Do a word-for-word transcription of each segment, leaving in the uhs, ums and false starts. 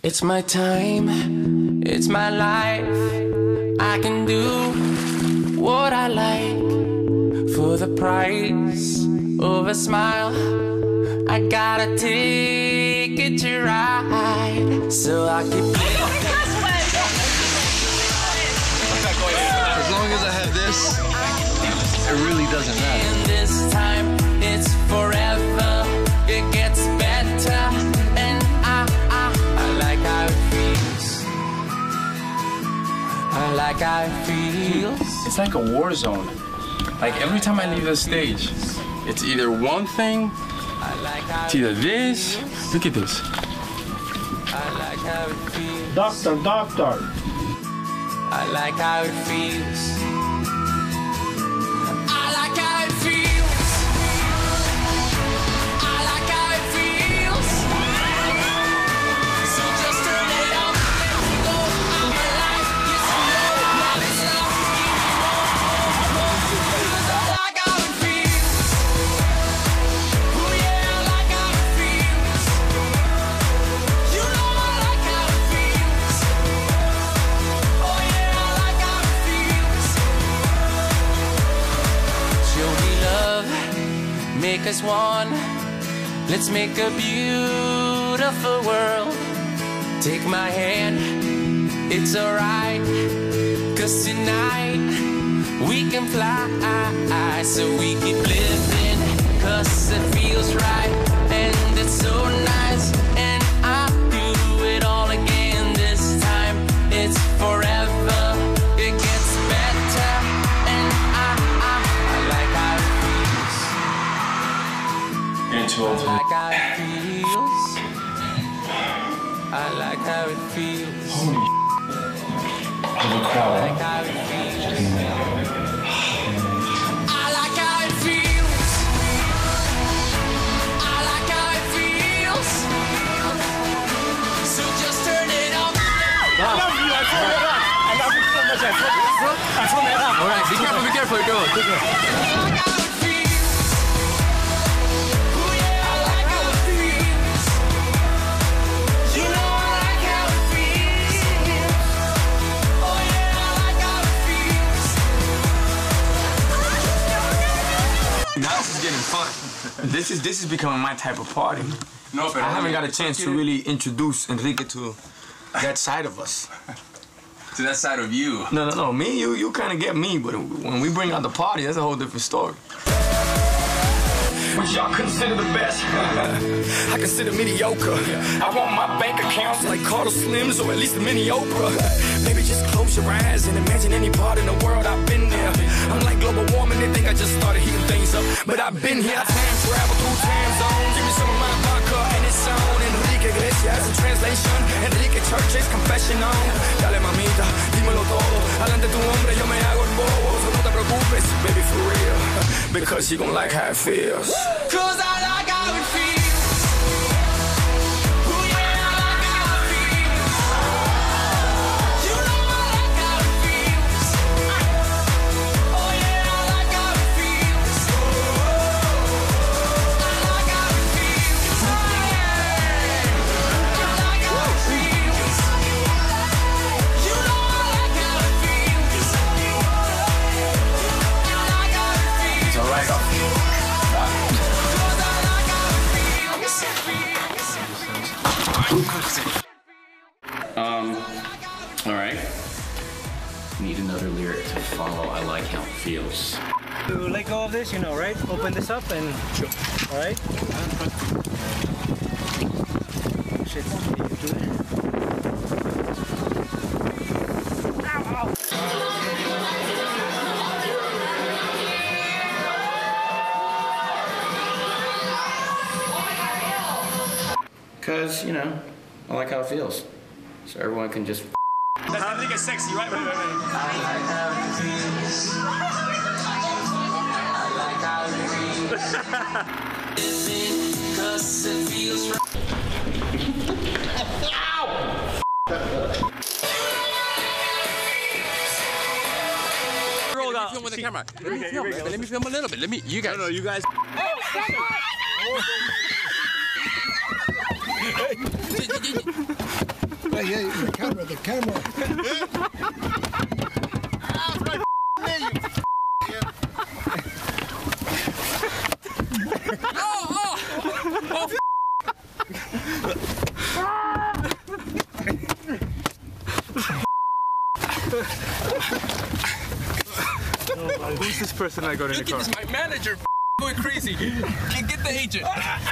It's my time, it's my life. I can do what I like for the price of a smile. I got a ticket to ride, so I keep living. As long as I have this, it really doesn't matter. And this time, it's forever. It gets better, and I, I, I like how it feels. I like how it feels. It's like a war zone. Like every time I leave the stage, it's either one thing, it's either this. Look at this. I like how it feels. Doctor, doctor. I like how it feels. I like how it feels. I like how it feels. So just turn it up. Go, I'm alive. Yes, you know that it's not. I like how it feels. Oh yeah, I like how it feels. You know I like how it feels. Oh yeah, I like how it feels. Show me love, make us one. Let's make a beautiful world. Take my hand, it's alright. Cause tonight we can fly. So we keep living, cause it feels right. And it's so nice. And I'll do it all again this time. It's forever, it gets better. And I, I, I like how it feels. And too old I to like how it feels. I like how it feels. Holy I There's a crowd. like how it feels. I like how it feels. I like how it feels. So just turn it up. I love you. I told you that. I love you so much. I told you. I told you that. All right, be careful, be careful, go. I like how it feels. Oh yeah, I like how it feels. You know I like how it feels. Oh yeah, I like how it feels. Now this is getting fun. This is this is becoming my type of party. No, but I haven't got a chance to really introduce Enrique to that side of us. to that side of you. No, no, no. Me, you, you kind of get me, but when we bring out the party, that's a whole different story. Which y'all consider the best. I consider mediocre. I want my bank accounts like Carlos Slims or at least a mini Oprah. Maybe just close your eyes and imagine any part in the world I've been there. I'm like global warming, they think I just started heating things up. But I've been here, I time travel through time zones. Give me some of my vodka and it's on. Enrique Iglesias in translation. Enrique Church's confession on. Dale mamita, dímelo todo. Adelante tu hombre, yo me hago el bobo. So no te preocupes, baby, for real. Because you gon' like how it feels. Cause I like how it feels. Oh yeah, I like how it feels. You know I like how it feels. Oh yeah, I like how it feels. I like how it feels. I like how it feels. You know I like how it feels. I like how it feels. It's all right. Um, all right. Need another lyric to follow. I like how it feels. To let go of this, you know, right? Open this up and. Sure. All right. Shit, you do it. Cause, you know, I like how it feels. So everyone can just That's I think it's sexy, right? Wait, wait, wait. I like how it feels. I like how it feels. Living 'cause it feels right. Roll out. Film with the camera. Let me film. Let me film a little bit. Let me. You guys. No, no, you guys. Oh, hey, hey, the camera, the camera. Oh, oh, oh, Who's this person I got in the car? This is my manager going crazy. Get, get the agent.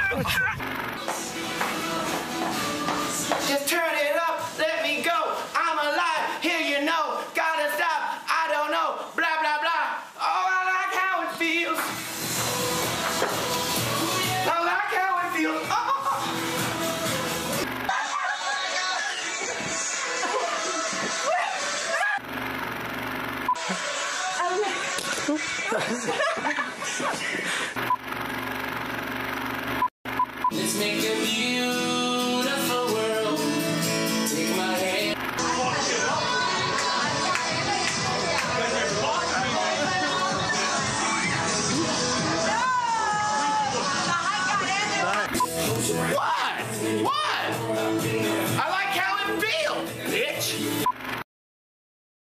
Just turn it up, let me go. I'm alive, here you know. Gotta stop, I don't know. Blah, blah, blah. Oh, I like how it feels. I like how it feels. Oh. Let's make a beautiful world. Take my hand. What? What? I like how it feels, bitch.